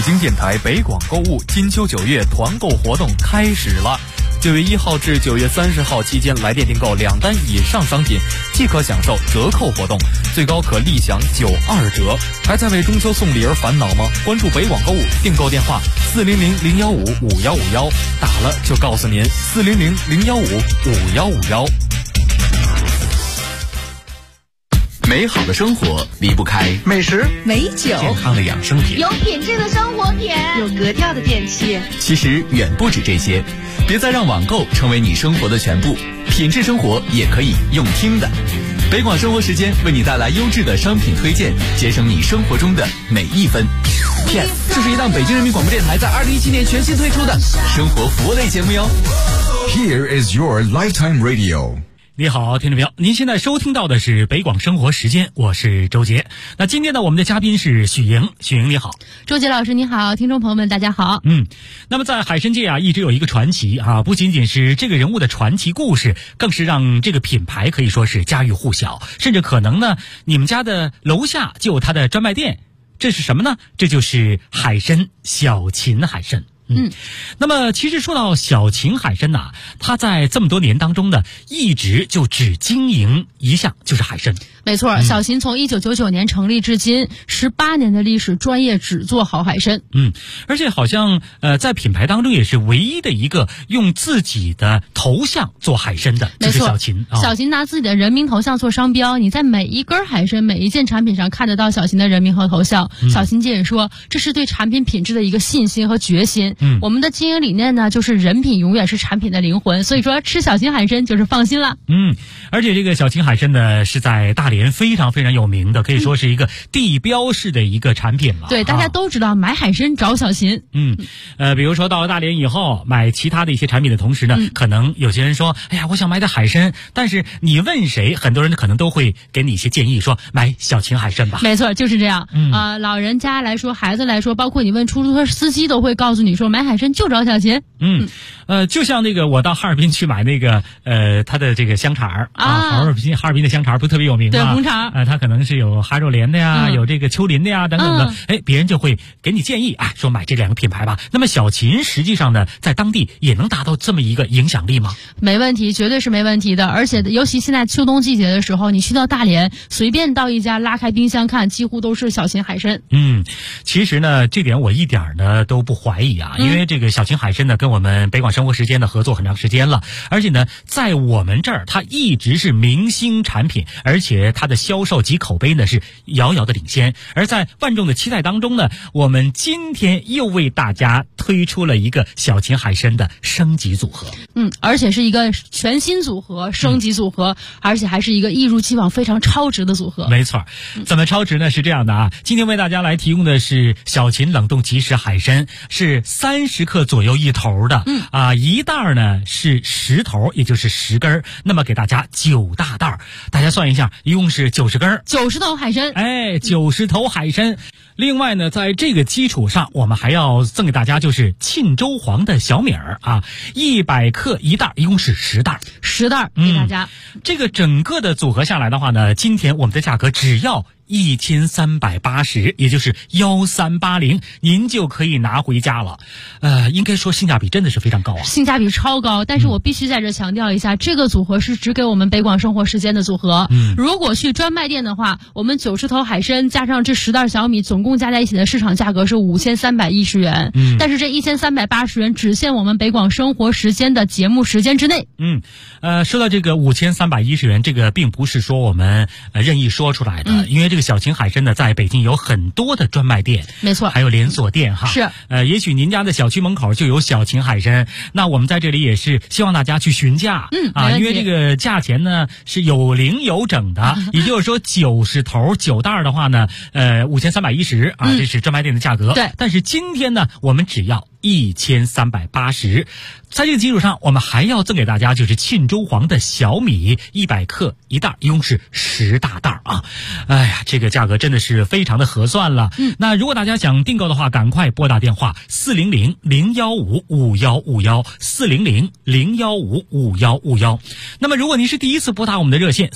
京电台北广购物金秋9月团购活动开始了。9月1号至9月30号期间，来电订购2单以上商品即可享受折扣活动，最高可立享92折。还在为中秋送礼而烦恼吗？关注北广购物，订购电话400-015-5151，打了就告诉您400-015-5151。 美好的生活离不开美食、 美酒、 健康的养生品， 有品质的生活品， 有格调的电器。 其实远不止这些，别再让网购成为你生活的全部，品质生活也可以用听的。北广生活时间为你带来优质的商品推荐，节省你生活中的每一分。Yes， 这是一档北京人民广播电台在2017年全新推出的生活服务类节目哟。 Here is your lifetime radio。 你好，听众朋友，您现在收听到的是北广生活时间，我是周杰。那今天呢，我们的嘉宾是许莹。许莹你好。 周杰老师你好，听众朋友们大家好。 那么在海参界啊，一直有一个传奇啊，不仅仅是这个人物的传奇故事，更是让这个品牌可以说是家喻户晓，甚至可能呢，你们家的楼下就有它的专卖店。这是什么呢？这就是海参，小秦海参。那么其实说到小秦海参呐，它在这么多年当中呢，一直就只经营一项，就是海参。 没错，小秦从1999年成立至今18年的历史，专业只做好海参。 而且好像在品牌当中也是唯一的一个用自己的头像做海参的，就是小秦。 小秦拿自己的人名头像做商标，你在每一根海参、每一件产品上看得到小秦的人名和头像。小秦姐也说，这是对产品品质的一个信心和决心。我们的经营理念呢，就是人品永远是产品的灵魂，所以说吃小秦海参就是放心了。 而且这个小秦海参呢，是在大连非常非常有名的，可以说是一个地标式的一个产品了。 对，大家都知道买海参找小秦。 比如说到了大连以后，买其他的一些产品的同时呢，可能有些人说，哎呀，我想买点海参，但是你问谁，很多人可能都会给你一些建议，说买小秦海参吧。 没错，就是这样。老人家来说，孩子来说，包括你问出租车司机都会告诉你说，买海参就找小秦。 就像那个我到哈尔滨去买那个它的这个香肠哈尔滨的香肠不特别有名吗？ 对，红肠。 它可能是有哈肉莲的呀，有这个丘陵的呀等等的。别人就会给你建议，说买这2个品牌吧。那么小秦实际上呢，在当地也能达到这么一个影响力吗？ 没问题，绝对是没问题的。而且尤其现在秋冬季节的时候，你去到大连，随便到一家拉开冰箱看，几乎都是小秦海参。 其实呢，这点我一点呢都不怀疑啊，因为这个小秦海参呢，跟我们北广生活时间呢合作很长时间了，而且呢，在我们这儿它一直是明星产品，而且它的销售及口碑呢是遥遥的领先。而在万众的期待当中呢，我们今天又为大家推出了一个小秦海参的升级组合。 而且是一个全新组合，升级组合，而且还是一个一如既往非常超值的组合。 没错，怎么超值呢？是这样的啊，今天为大家来提供的是小秦冷冻即食海参，是30克左右一头的。一袋呢是10头，也就是10根。那么给大家9大袋，大家算一下，一共是90根 ，90头海参。 90头海参。另外呢，在这个基础上，我们还要赠给大家就是沁州黄的小米儿100克一袋，一共是10袋 ，10袋给大家。 这个整个的组合下来的话呢，今天我们的价格只要1380，也就是1380，您就可以拿回家了。应该说性价比真的是非常高啊， 性价比超高。但是我必须在这强调一下，这个组合是只给我们北广生活时间的组合。如果去专卖店的话，我们90头海参加上这10袋小米，总共加在一起的市场价格是5310元。但是这1380元只限我们北广生活时间的节目时间之内。 说到这个5310元，这个并不是说我们任意说出来的，因为这个小秦海参呢，在北京有很多的专卖店， 没错， 还有连锁店是。 也许您家的小区门口就有小秦海参，那我们在这里也是希望大家去询价，因为这个价钱呢是有零有整的，也就是说90头9袋的话呢，5310这是专卖店的价格。 对， 但是今天呢，我们只要 1380。在这个基础上，我们还要赠给大家就是沁州黄的小米100克一袋，一共是10大袋啊！哎呀，这个价格真的是非常的合算了。那如果大家想订购的话，赶快拨打电话400-015-5151，400-015-5151。那么如果您是第一次拨打我们的热线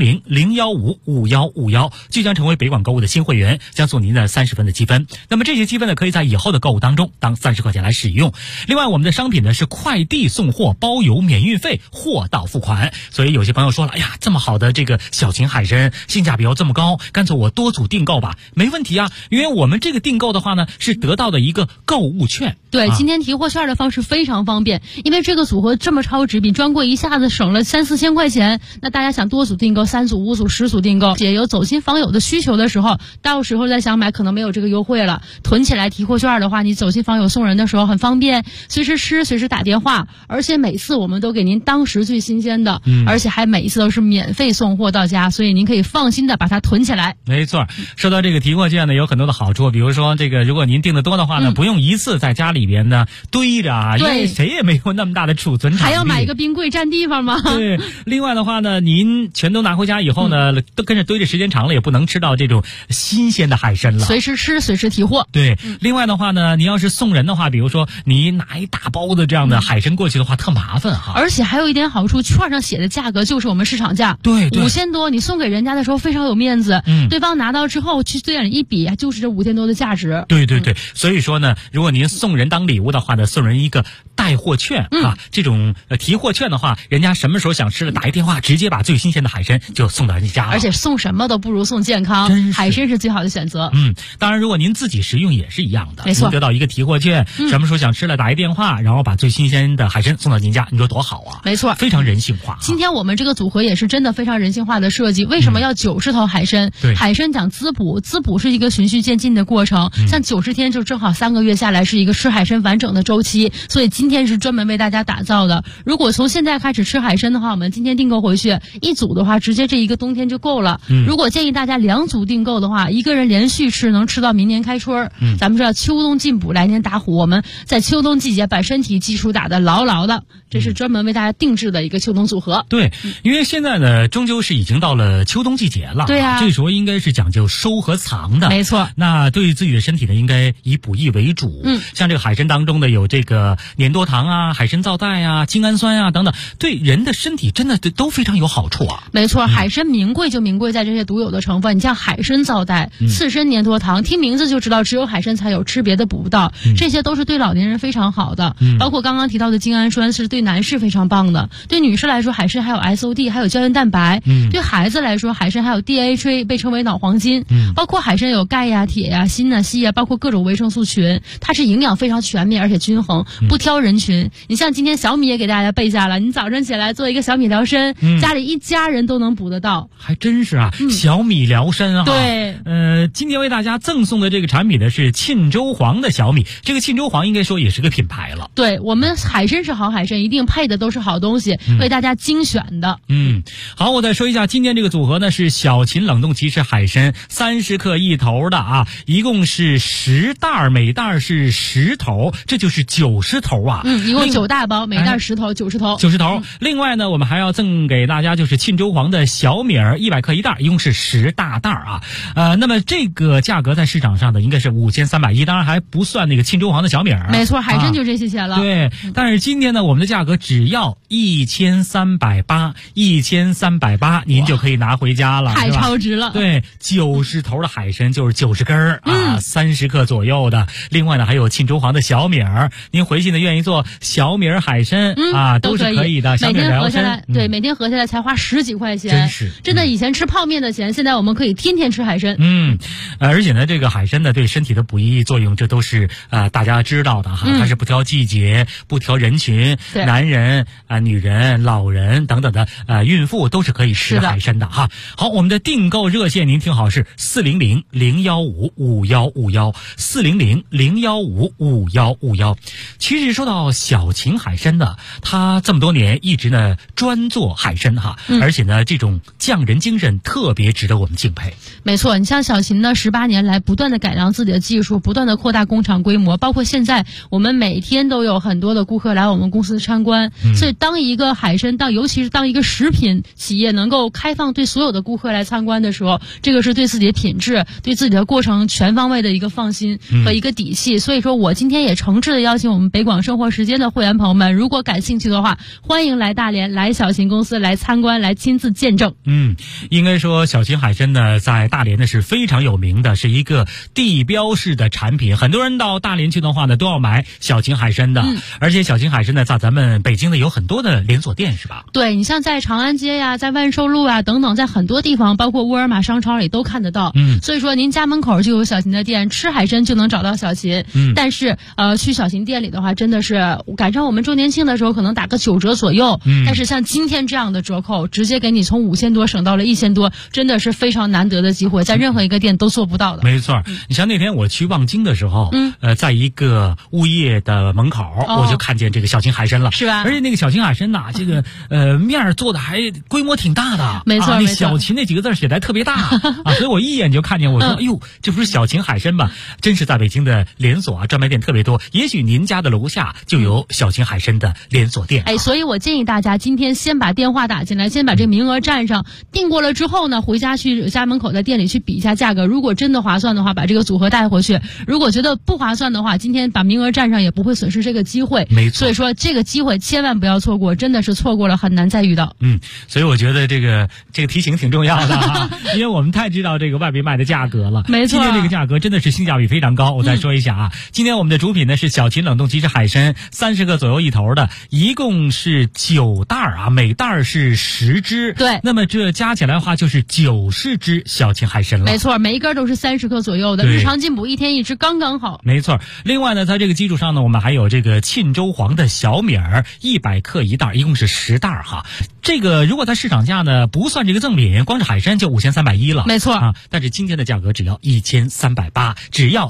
400-015-5151，就将成为北广购物的新会员，将送您的30分的积分。那么这些积分呢，可以在以后的购物当中当30块钱来使用。另外，我们的商品呢是快递送货包邮免运费，货到付款。所以有些朋友说了，哎呀，这么好的这个小秦海参，性价比要这么高，干脆我多组订购吧。没问题啊，因为我们这个订购的话呢，是得到的一个购物券。 对，今天提货券的方式非常方便，因为这个组合这么超值，比专柜一下子省了3-4千块钱。那大家想多组订购，3组、5组、10组订购，也有走亲访友的需求的时候，到时候再想买可能没有这个优惠了。囤起来提货券的话，你走亲访友送人的时候很方便，随时吃，随时打电话，而且每次我们都给您当时最新鲜的，而且还每一次都是免费送货到家，所以您可以放心的把它囤起来。 没错，说到这个提货券呢，有很多的好处，比如说这个，如果您订的多的话呢，不用一次在家里边呢堆着啊，因为谁也没有那么大的储存场地， 还要买一个冰柜占地方吗？ 对。另外的话呢，您全都拿回家以后呢，都跟着堆着时间长了，也不能吃到这种新鲜的海参了。 随时吃，随时提货。 对。另外的话呢，你要是送人的话，比如说你拿一大包的这样的海参过去的话，特麻烦哈。 而且还有一点好处，券上写的价格就是我们市场价， 对 ，5000多，你送给人家的时候非常有面子，对方拿到之后去对眼一比，就是这5000多的价值。 对，所以说呢，如果您送人当礼物的话呢，送人一个带货券啊，这种提货券的话，人家什么时候想吃了打一电话，直接把最新鲜的海参就送到人家了。 而且送什么都不如送健康，海参是最好的选择。 当然如果您自己食用也是一样的， 没错， 您得到一个提货券，什么时候想吃了打一电话，然后把最新鲜的海参送到您家，你说多好啊。 没错， 非常人性化。 今天我们这个组合也是真的非常人性化的设计。为什么要90头海参？海参讲滋补，滋补是一个循序渐进的过程，像90天就正好3个月下来是一个吃海参完整的周期，所以今天是专门为大家打造的。如果从现在开始吃海参的话，我们今天订购回去一组的话，直接这一个冬天就够了。如果建议大家2组订购的话，一个人连续吃能吃到明年开春。咱们知道秋冬进补，来年打虎，我们在秋冬季节把身体基础打得牢牢的，这是专门为大家定制的一个秋冬组合。 对，因为现在呢，终究是已经到了秋冬季节了。 对啊， 这时候应该是讲究收和藏的。 没错。 那对于自己的身体呢，应该以补益为主。像这个海参当中呢，有这个粘多糖啊、海参皂苷啊、精氨酸啊等等，对人的身体真的都非常有好处啊。 没错，海参名贵就名贵在这些独有的成分，你像海参皂苷、刺参粘多糖，听名字就知道只有海参才有，吃别的补不到。这些都是对老年人非常好的。包括刚刚提到的精氨酸是对男士非常棒的，对女士来说海参还有 SOD， 还有胶原蛋白。对孩子来说海参还有 DHA， 被称为脑黄金。包括海参有钙呀、铁呀、锌啊、硒啊，包括各种维生素群，它是营养非常全面而且均衡，不挑人群。你像今天小米也给大家备下了，你早上起来做一个小米疗参，家里一家人都能补得到。 还真是啊，小米疗参啊。 对， 今天为大家赠送的这个产品呢是沁州黄的小米，这个沁州黄应该说也是个品牌了。 对，我们海参是好海参，一定配的都是好东西，为大家精选的。 好，我再说一下，今天这个组合呢是小秦冷冻奇士海参30克一头的啊，一共是10袋，每袋是10头，这就是90头啊。 一共9大包，每袋10头，90头。 90头。另外呢，我们还要赠给大家就是沁州黄的小米儿100克一袋，一共是10大袋啊。那么这个价格在市场上的应该是5310，当然还不算那个沁州黄的小米儿。 没错，海参就这些钱了。 对，但是今天呢，我们的价格只要1380，1380，您就可以拿回家了， 太超值了。 对，90头的海参就是90根啊，30克左右的。另外呢，还有沁州黄的小米儿，您回去呢愿意做小米儿海参啊，都是可以的。 每天合下来，对，每天合下来才花10几块钱，真的以前吃泡面的钱，现在我们可以天天吃海参。 而且呢，这个海参呢对身体的补益作用，这都是大家知道的哈，它是不挑季节、不挑人群，男人女人、老人等等的孕妇都是可以吃海参的哈。好，我们的订购热线您听好是400-015-5151，400-015-5151。其实说到小秦海参呢，它这么多年一直呢专做海参哈，而且呢这种匠人精神特别值得我们敬佩。 没错，你像小秦呢18年来不断的改良自己的技术，不断的扩大工厂规模，包括现在现在我们每天都有很多的顾客来我们公司参观，所以当一个海参，尤其是当一个食品企业能够开放对所有的顾客来参观的时候，这个是对自己的品质、对自己的过程全方位的一个放心和一个底气。所以说我今天也诚挚的邀请我们北广生活时间的会员朋友们，如果感兴趣的话，欢迎来大连，来小秦公司来参观，来亲自见证。 应该说小秦海参呢，在大连呢是非常有名的，是一个地标式的产品。很多人到大连去的话呢，都要买小秦海参的。而且小秦海参呢，在咱们北京呢有很多的连锁店，是吧？ 对，你像在长安街呀，在万寿路啊等等，在很多地方，包括沃尔玛商超里都看得到。所以说您家门口就有小秦的店，吃海参就能找到小秦。但是去小秦店里的话，真的是赶上我们周年庆的时候，可能打个9折左右。但是像今天这样的折扣，直接给你从5000多省到了1000多，真的是非常难得的机会，在任何一个店都做不到的。 没错，你像那天我去望京的时候，在一个物业的门口，我就看见这个小秦海参了， 是吧？ 而且那个小秦海参呐，这个面做的还规模挺大的， 没错， 那小秦那几个字写的还特别大所以我一眼就看见，我说，哎呦，这不是小秦海参吧？真是在北京的连锁专卖店特别多，也许您家的楼下就有小秦海参的连锁店。 所以我建议大家今天先把电话打进来，先把这名额占上，订过了之后呢，回家去家门口的店里去比一下价格，如果真的划算的话，把这个组合带回去；如果觉得不划算的话，今天把名额占上也不会损失这个机会。 没错， 所以说这个机会千万不要错过，真的是错过了很难再遇到。 所以我觉得这个提醒挺重要的因为我们太知道这个外边卖的价格了。 没错， 今天这个价格真的是性价比非常高。我再说一下今天我们的主品呢是小秦冷冻即食海参，30个左右一头的，一共是9袋每袋是10只。 对， 那么这加起来的话就是90只小秦海参了。 没错，每一根都是30克左右的，日常进补1天1只，刚刚好。 没错。另外呢，在这个基础上呢，我们还有这个沁州黄的小米儿，100克一袋，一共是10袋这个如果在市场价呢，不算这个赠品，光是海参就5310了。 没错但是今天的价格只要1380，只要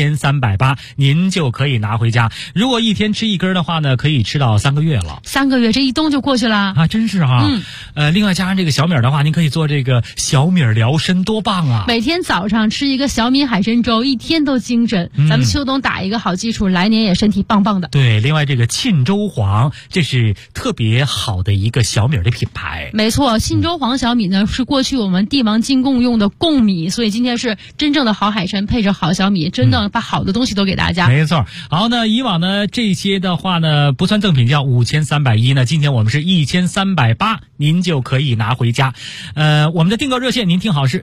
1380，您就可以拿回家。如果一天吃一根的话呢，可以吃到3个月了。 3个月，这一冬就过去了真是另外加上这个小米的话，您可以做这个小米疗身，多棒啊！ 每天早上吃一个小米海参粥，一天都精神。咱们秋冬打一个好基础，来年也身体棒棒的。 对，另外这个沁州黄，这是特别好的一个小米的品牌。 没错，沁州黄小米呢是过去我们帝王进贡用的贡米，所以今天是真正的好海参配着好小米，真的把好的东西都给大家。 没错。好，那以往呢这些的话呢不算赠品叫5310呢，今天我们是1380，您就可以拿回家。我们的订购热线您听好是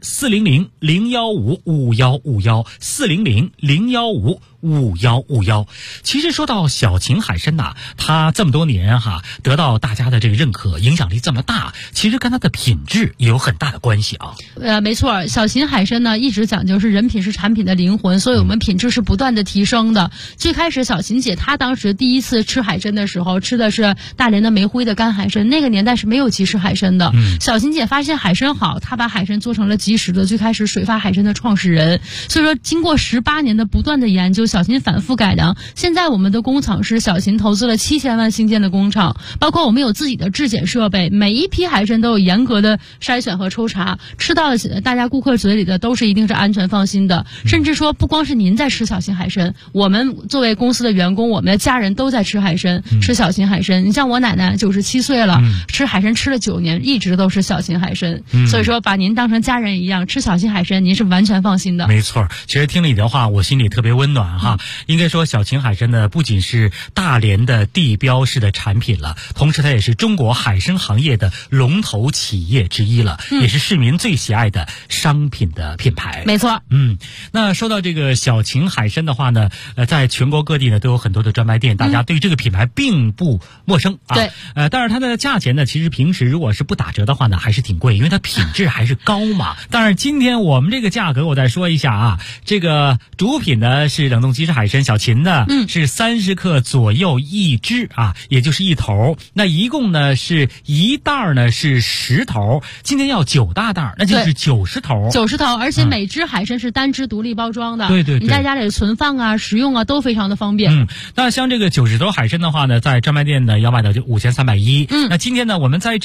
400-015-5151，400-015-5151。其实说到小秦海参它这么多年得到大家的这个认可，影响力这么大，其实跟它的品质也有很大的关系没错，小秦海参呢一直讲究是人品是产品的灵魂，所以我们品质是不断的提升的。最开始小秦姐她当时第一次吃海参的时候，吃的是大连的煤灰的干海参，那个年代是没有即食海参的。小秦姐发现海参好，她把海参做成了即食的，最开始水发海参的创始人。所以说经过18年的不断的研究，小秦反复改良，现在我们的工厂是小秦投资了7000万新建的工厂，包括我们有自己的质检设备，每一批海参都有严格的筛选和抽查，吃到大家顾客嘴里的都是一定是安全放心的。甚至说不光是您在吃小秦海参，我们作为公司的员工，我们的家人都在吃海参，吃小秦海参。你像我奶奶97岁了，吃海参吃了9年，一直都是小秦海参。所以说把您当成家人一样，吃小秦海参您是完全放心的。 没错，其实听了你的话，我心里特别温暖应该说小秦海参呢不仅是大连的地标式的产品了，同时它也是中国海参行业的龙头企业之一了，也是市民最喜爱的商品的品牌。 没错。 那说到这个小秦海参的话呢，在全国各地呢都有很多的专卖店，大家对这个品牌并不陌生对。 但是它的价钱呢，其实平时如果是不打折的话呢，还是挺贵，因为它品质还是高嘛。当然今天我们这个价格我再说一下这个主品呢是冷冻即食海参小秦的，是30克左右一只也就是一头。那一共呢是一袋呢是10头，今天要9大袋，那就是90头。90 头，而且每只海参是单只独立包装的。 对对对， 你在家里存放食用都非常的方便。 那像这个90头海参的话呢，在专卖店呢要卖到就5310。那今天呢，我们在这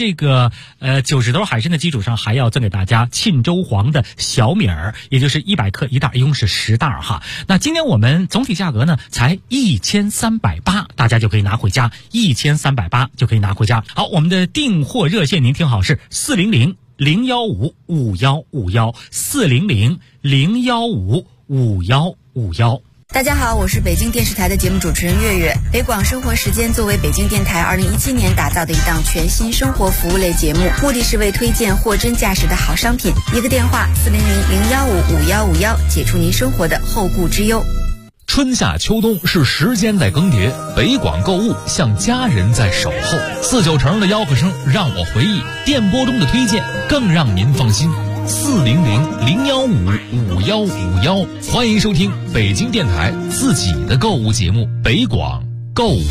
这个90头海参的基础上，还要赠给大家沁州黄的小米儿，也就是100克一袋，一共是10袋哈。那今天我们总体价格呢才1380，大家就可以拿回家，1380就可以拿回家。好，我们的订货热线您听好是400-015-5151，400-015-5151。 大家好，我是北京电视台的节目主持人月月。北广生活时间作为北京电台2017年打造的一档全新生活服务类节目，目的是为推荐货真价实的好商品。一个电话400-015-5151，解除您生活的后顾之忧。 春夏秋冬是时间在更迭，北广购物像家人在守候。49成的吆喝声让我回忆，电波中的推荐更让您放心。400-015-5151，欢迎收听北京电台自己的购物节目《北广购物》。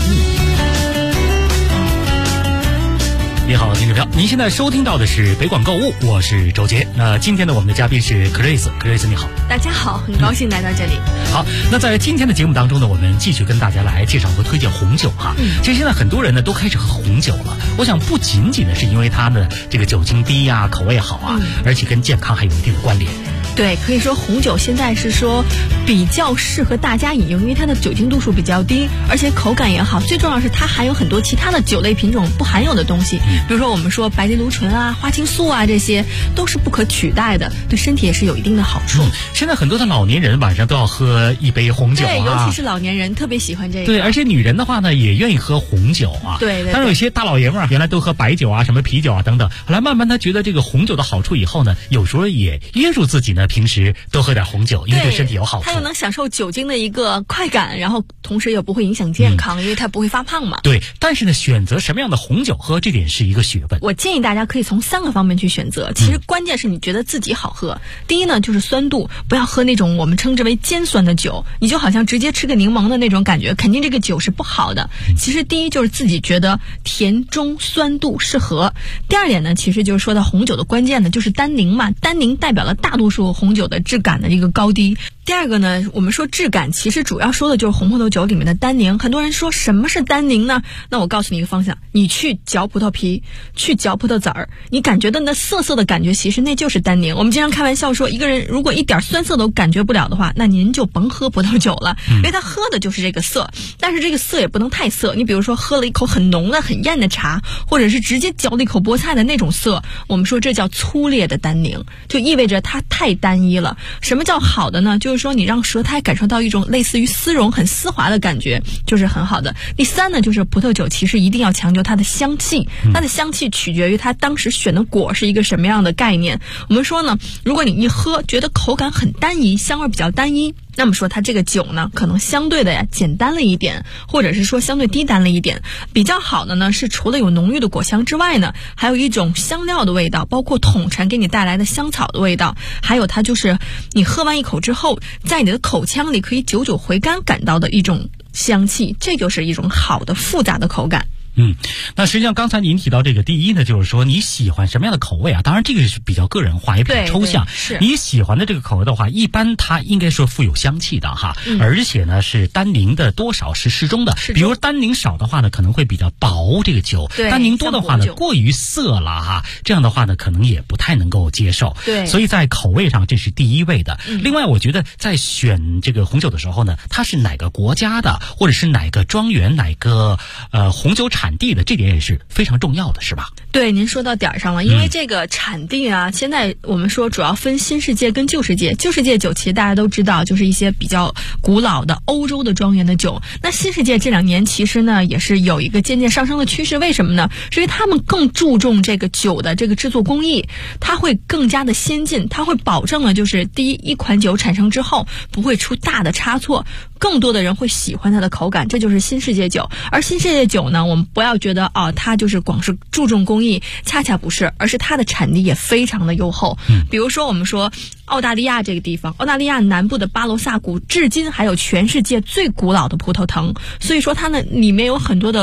你好，听众朋友，您现在收听到的是北广购物，我是周杰。那今天呢，我们的嘉宾是 Grace 你好。 大家好，很高兴来到这里。 好，那在今天的节目当中呢，我们继续跟大家来介绍和推荐红酒哈。其实现在很多人呢都开始喝红酒了，我想不仅仅的是因为它的这个酒精低呀、口味好啊，而且跟健康还有一定的关联。 对，可以说红酒现在是说比较适合大家饮用，因为它的酒精度数比较低，而且口感也好。最重要是它含有很多其他的酒类品种不含有的东西，比如说我们说白藜芦醇啊、花青素啊，这些都是不可取代的，对身体也是有一定的好处。 现在很多的老年人晚上都要喝一杯红酒啊， 对，尤其是老年人特别喜欢这个。 对，而且女人的话呢也愿意喝红酒啊。 对。 当然有些大老爷们儿原来都喝白酒啊、什么啤酒啊等等，后来慢慢他觉得这个红酒的好处以后呢，有时候也约束自己呢，平时多喝点红酒，因为对身体有好处。 他又能享受酒精的一个快感，然后同时又不会影响健康，因为它不会发胖嘛。 对，但是呢，选择什么样的红酒喝，这点是一个学问。 我建议大家可以从3个方面去选择。其实关键是你觉得自己好喝。第一呢，就是酸度，不要喝那种我们称之为尖酸的酒，你就好像直接吃个柠檬的那种感觉，肯定这个酒是不好的。其实第一就是自己觉得甜中酸度适合。第二点呢，其实就是说到红酒的关键呢，就是单宁嘛，单宁代表了大多数红酒的质感的一个高低。第二个呢，我们说质感其实主要说的就是红葡萄酒里面的单宁。很多人说什么是单宁呢？那我告诉你一个方向，你去嚼葡萄皮，去嚼葡萄籽儿，你感觉到那涩涩的感觉，其实那就是单宁。我们经常开玩笑说，一个人如果一点酸涩都感觉不了的话，那您就甭喝葡萄酒了，因为他喝的就是这个涩。但是这个涩也不能太涩，你比如说喝了一口很浓的很艳的茶，或者是直接嚼了一口菠菜的那种涩，我们说这叫粗劣的单宁，就意味着它太单一了。什么叫好的呢？就是说你让舌苔感受到一种类似于丝绒很丝滑的感觉，就是很好的。第三呢，就是葡萄酒其实一定要强调它的香气，它的香气取决于它当时选的果是一个什么样的概念。我们说呢，如果你一喝觉得口感很单一，香味比较单一，那么说它这个酒呢可能相对的简单了一点，或者是说相对低单了一点。比较好的呢是除了有浓郁的果香之外呢，还有一种香料的味道，包括统陈给你带来的香草的味道，还有它就是你喝完一口之后，在你的口腔里可以久久回甘感到的一种香气，这就是一种好的复杂的口感。 那实际上刚才您提到这个，第一呢，就是说你喜欢什么样的口味啊？当然这个是比较个人化，也比较抽象。 是你喜欢的这个口味的话，一般它应该说富有香气的哈，而且呢是单宁的多少是适中的。比如单宁少的话呢，可能会比较薄这个酒；单宁多的话呢，过于涩了哈，这样的话呢，可能也不太能够接受。 对， 所以在口味上这是第一位的。另外，我觉得在选这个红酒的时候呢，它是哪个国家的，或者是哪个庄园、哪个红酒产地的，这点也是非常重要的，是吧？ 对，您说到点儿上了，因为这个产地啊，现在我们说主要分新世界跟旧世界。旧世界酒其实大家都知道，就是一些比较古老的欧洲的庄园的酒。那新世界这2年其实呢也是有一个渐渐上升的趋势，为什么呢？是因为他们更注重这个酒的这个制作工艺，它会更加的先进，它会保证了就是第一款酒产生之后不会出大的差错，更多的人会喜欢它的口感，这就是新世界酒。而新世界酒呢，我们不要觉得它就是光是注重工艺，恰恰不是，而是它的产地也非常的优厚。比如说我们说澳大利亚这个地方，澳大利亚南部的巴罗萨谷至今还有全世界最古老的葡萄藤，所以说它呢里面有很多的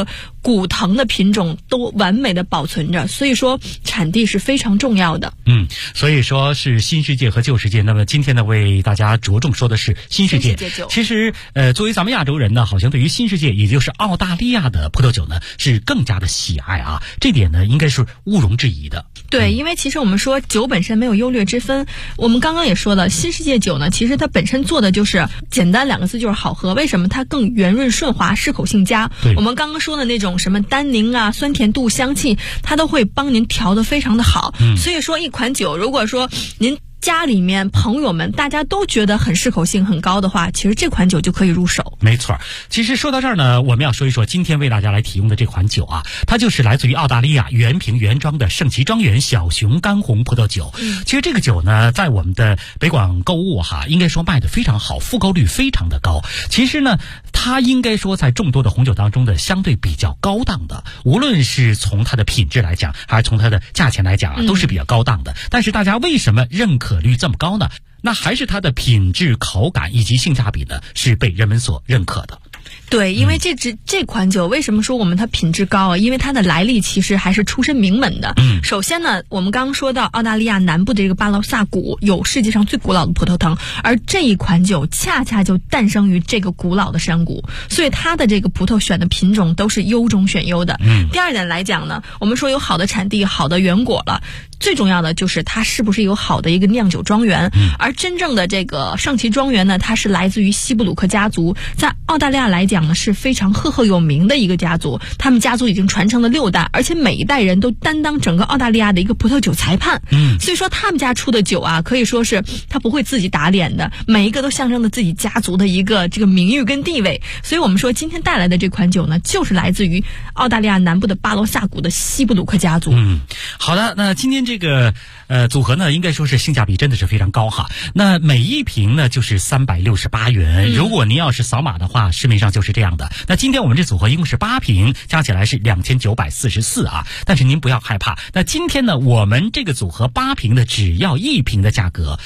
古藤的品种都完美的保存着，所以说产地是非常重要的。 所以说是新世界和旧世界。那么今天呢，为大家着重说的是新世界。其实作为咱们亚洲人呢，好像对于新世界，也就是澳大利亚的葡萄酒呢，是更加的喜爱啊。这点呢，应该是毋庸置疑的。 对，因为其实我们说酒本身没有优劣之分，我们刚刚也说了，新世界酒呢，其实它本身做的就是简单2个字，就是好喝。为什么？它更圆润顺滑，适口性佳。我们刚刚说的那种什么单宁啊、酸甜度、香气，它都会帮您调得非常的好。所以说一款酒，如果说您家里面朋友们大家都觉得很适口性很高的话，其实这款酒就可以入手。 没错，其实说到这儿呢，我们要说一说今天为大家来提供的这款酒啊，它就是来自于澳大利亚原瓶原装的圣奇庄园小熊干红葡萄酒。其实这个酒呢，在我们的北广购物应该说卖得非常好，复购率非常的高。其实呢，它应该说在众多的红酒当中的相对比较高档的，无论是从它的品质来讲，还是从它的价钱来讲都是比较高档的。但是大家为什么认可率这么高呢？那还是它的品质、口感以及性价比呢，是被人们所认可的。 对，因为这款酒为什么说我们它品质高啊？因为它的来历其实还是出身名门的。首先呢，我们刚刚说到澳大利亚南部的这个巴罗萨谷有世界上最古老的葡萄藤，而这一款酒恰恰就诞生于这个古老的山谷，所以它的这个葡萄选的品种都是优中选优的。第二点来讲呢，我们说有好的产地、好的原果了，最重要的就是它是不是有好的一个酿酒庄园。而真正的这个圣奇庄园呢，它是来自于西布鲁克家族，在澳大利亚来讲呢是非常赫赫有名的一个家族，他们家族已经传承了6代，而且每一代人都担当整个澳大利亚的一个葡萄酒裁判。所以说他们家出的酒啊，可以说是他不会自己打脸的，每一个都象征着自己家族的一个这个名誉跟地位。所以我们说今天带来的这款酒呢，就是来自于澳大利亚南部的巴罗萨谷的西布鲁克家族。 好的，那今天这个组合呢，应该说是性价比真的是非常高哈。那每一瓶呢就是368元，如果您要是扫码的话，市面上就是这样的。那今天我们这组合一共是8瓶，加起来是2944啊。但是您不要害怕，那今天呢，我们这个组合8瓶的只要1瓶的价格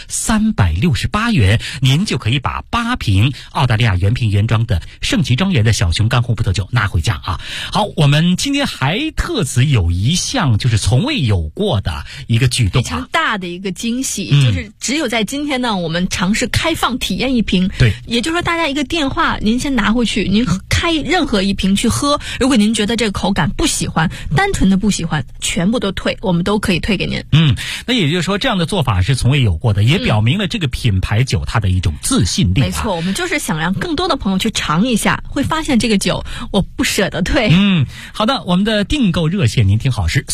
368元，您就可以把8瓶澳大利亚原瓶原装的圣奇庄园的小熊干红葡萄酒拿回家啊。好，我们今天还特此有一项就是从未有过的一个举动， 非常大的一个惊喜，就是只有在今天呢，我们尝试开放体验1瓶。 对， 也就是说大家一个电话，您先拿回去，您开任何1瓶去喝，如果您觉得这个口感不喜欢，单纯的不喜欢，全部都退，我们都可以退给您。 那也就是说这样的做法是从未有过的，也表明了这个品牌酒它的一种自信力。 没错，我们就是想让更多的朋友去尝一下，会发现这个酒我不舍得退。 好的，我们的订购热线您听好是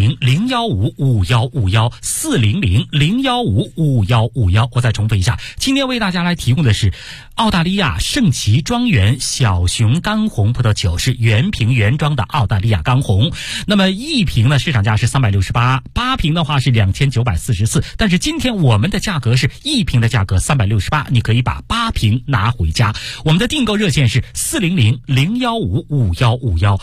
400-015-5151 400-015-5151。我再重复一下，今天为大家来提供的是澳大利亚圣奇庄园小熊干红葡萄酒，是原瓶原装的澳大利亚干红。那么1瓶呢，市场价是368， 8瓶的话是2944，但是今天我们的价格是1瓶的价格368，你可以把8瓶拿回家。我们的订购热线是400-015-5151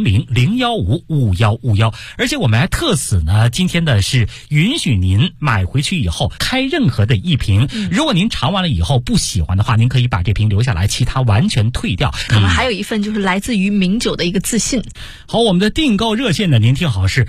400-015-5151。而且我们还特此呢，今天的是允许您买回去以后开任何的1瓶，如果您尝完了以后不喜欢的话，您可以把这瓶留下来，其他完全退掉。 我们还有一份就是来自于名酒的一个自信。 好，我们的订购热线呢，您听好是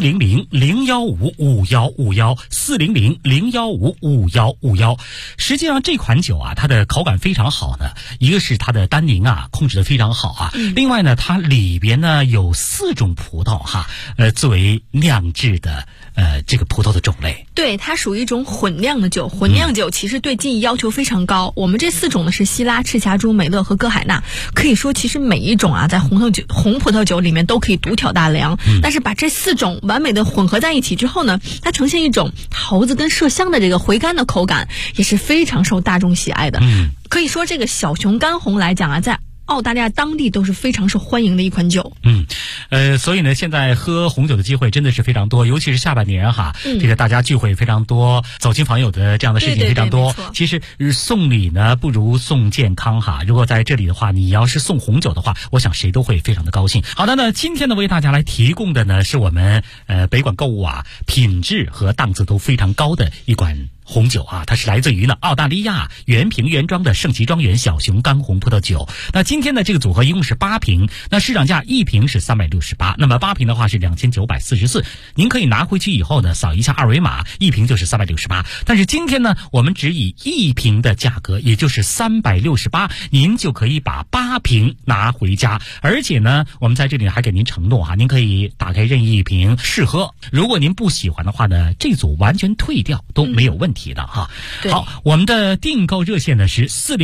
400-015-5151 400-015-5151。实际上这款酒啊，它的口感非常好呢，一个是它的单宁控制得非常好啊，另外呢，它里边呢有4种葡萄作为酿制的这个葡萄的种类。 对，它属于一种混酿的酒。混酿酒其实对技艺要求非常高。我们这4种呢是希拉、赤霞珠、美乐和歌海纳。可以说，其实每一种在红葡萄酒里面都可以独挑大梁。但是把这4种完美的混合在一起之后呢，它呈现一种桃子跟麝香的这个回甘的口感，也是非常受大众喜爱的。可以说，这个小熊干红来讲在澳大利亚当地都是非常受欢迎的一款酒。 所以呢，现在喝红酒的机会真的是非常多，尤其是下半年这个大家聚会非常多，走亲访友的这样的事情非常多。其实送礼呢不如送健康如果在这里的话，你要是送红酒的话，我想谁都会非常的高兴。好的呢，今天呢为大家来提供的呢是我们北广购物品质和档次都非常高的一款红酒啊，它是来自于呢澳大利亚原瓶原装的圣奇庄园小熊干红葡萄酒。那今天的这个组合一共是8瓶，那市场价1瓶是368，那么8瓶的话是2944。您可以拿回去以后呢，扫一下二维码，1瓶就是368。但是今天呢，我们只以1瓶的价格，也就是368，您就可以把8瓶拿回家。而且呢，我们在这里还给您承诺您可以打开任意一瓶试喝。如果您不喜欢的话呢，这组完全退掉都没有问题的哈。好，我们的订购热线呢是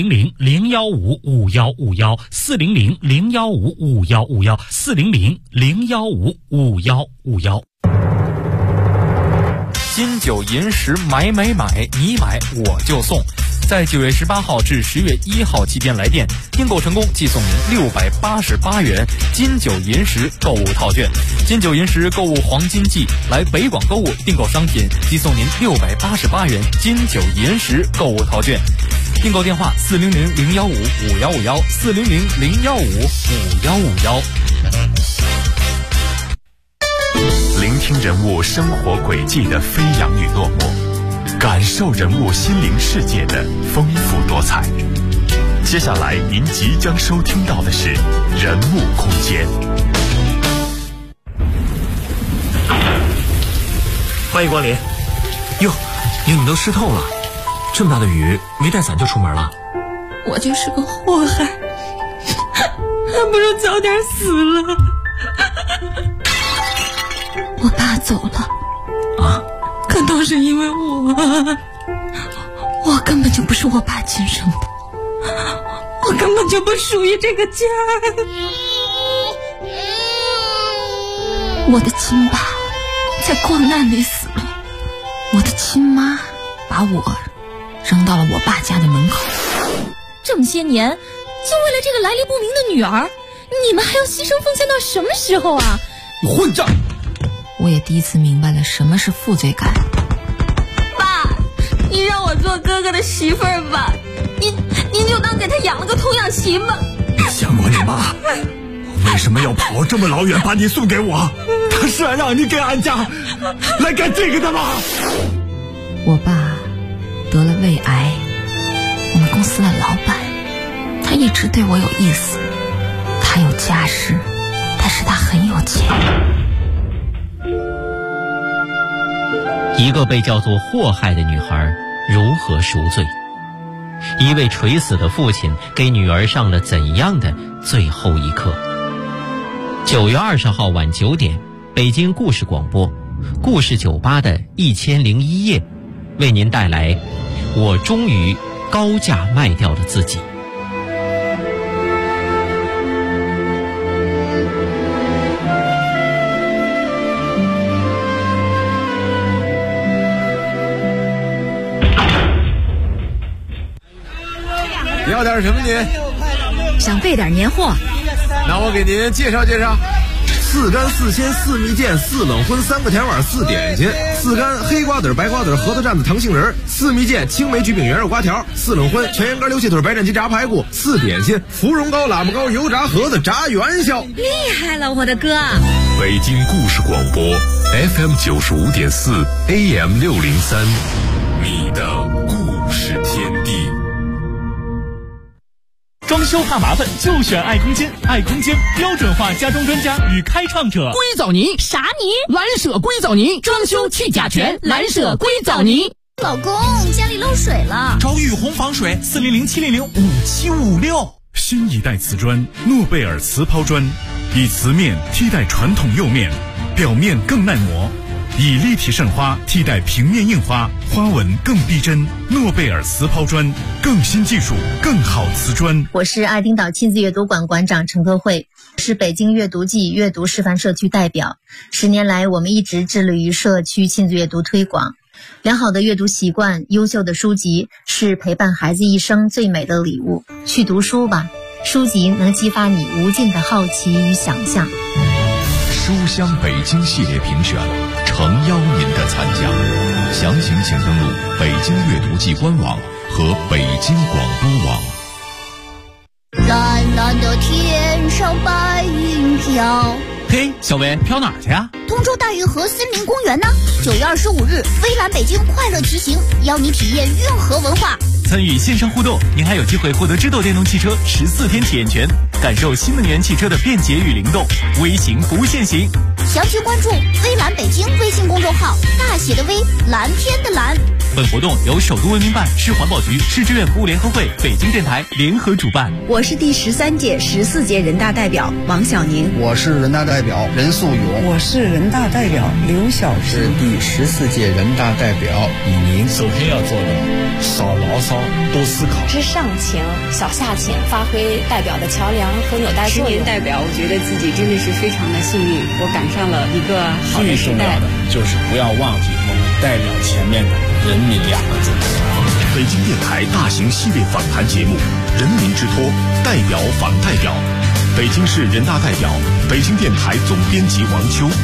400-015-5151，400-015-5151，400-015-5151。 金九银十买，你买我就送。在9月18号至10月1号期间来电订购成功，即送您688元金九银十购物套券。金九银十购物黄金季，来北广购物订购商品即送您688元金九银十购物套券。订购电话400-015-5151，400-015-5151。 聆听人物生活轨迹的飞扬与落寞，感受人物心灵世界的丰富多彩。接下来您即将收听到的是人物空间。 欢迎光临。哟，你都湿透了，这么大的雨没带伞就出门了？ 我就是个祸害，还不如早点死了。我爸走了啊， 可都是因为我根本就不是我爸亲生的，我根本就不属于这个家。我的亲爸在矿难里死了，我的亲妈把我扔到了我爸家的门口。 这么些年，就为了这个来历不明的女儿，你们还要牺牲奉献到什么时候啊？ 你混账！ 我也第一次明白了什么是负罪感。 爸，你让我做哥哥的媳妇儿吧，您就当给他养了个童养媳吧。 你想过你妈为什么要跑这么老远把你送给我？她是让你给俺家来干这个的吗？ 我爸得了胃癌，我们公司的老板，他一直对我有意思，他有家室，但是他很有钱。 一个被叫做祸害的女孩如何赎罪？一位垂死的父亲给女儿上了怎样的最后一课？9月20号晚9点，北京故事广播故事酒吧的1001夜，为您带来我终于高价卖掉了自己。 你要点什么您？ 想备点年货。 那我给您介绍介绍：4干4鲜4蜜饯4冷荤3个甜碗4点心，4干黑瓜子白瓜子核桃蘸子糖杏仁，4蜜饯青梅焗饼圆肉瓜条，4冷荤全羊肝溜蟹腿白斩鸡炸排骨，4点心芙蓉糕喇叭糕油炸盒子炸元宵。 厉害了，我的哥！ 北京故事广播 FM 95.4 AM 603，你的故事天地。 装修怕麻烦就选爱空间，爱空间标准化家装专家与开创者。 硅藻泥啥泥？ 蓝舍硅藻泥，装修去甲醛，蓝舍硅藻泥。 老公，家里漏水了， 找雨虹防水，400-700-5756。 新一代瓷砖诺贝尔瓷抛砖，以瓷面替代传统釉面，表面更耐磨，以立体渗花替代平面印花，花纹更逼真。诺贝尔瓷抛砖，更新技术，更好瓷砖。 我是爱丁岛亲子阅读馆馆长陈科慧，是北京阅读季阅读示范社区代表。10年来，我们一直致力于社区亲子阅读推广。良好的阅读习惯，优秀的书籍是陪伴孩子一生最美的礼物。去读书吧，书籍能激发你无尽的好奇与想象。 书香北京系列评选诚邀您的参加，详情请登录北京阅读季官网和北京广播网。 蓝蓝的天上白云飘， 嘿，小薇飘哪儿去啊？ 通州大运河森林公园呢？9月25日，微蓝北京快乐骑行，邀你体验运河文化。 参与线上互动，您还有机会获得知豆电动汽车14天体验权，感受新能源汽车的便捷与灵动，微行不限行。 详情关注微蓝北京微信公众号，大写的微，蓝天的蓝。 本活动由首都文明办、市环保局、市志愿服务联合会、北京电台联合主办。 我是第13届、14届人大代表王小宁。 我是人大代表任素勇。 我是人大代表刘晓平。 是第14届人大代表李宁。 首先要做的少牢骚，多思考。 知上情，小下情，发挥代表的桥梁和纽带作用。 10年代表，我觉得自己真的是非常的幸运，我赶上了一个好的时代。 最重要的就是不要忘记我们代表前面的人民2个字。 北京电台大型系列访谈节目《人民之托》，代表访代表，北京市人大代表，北京电台总编辑王秋。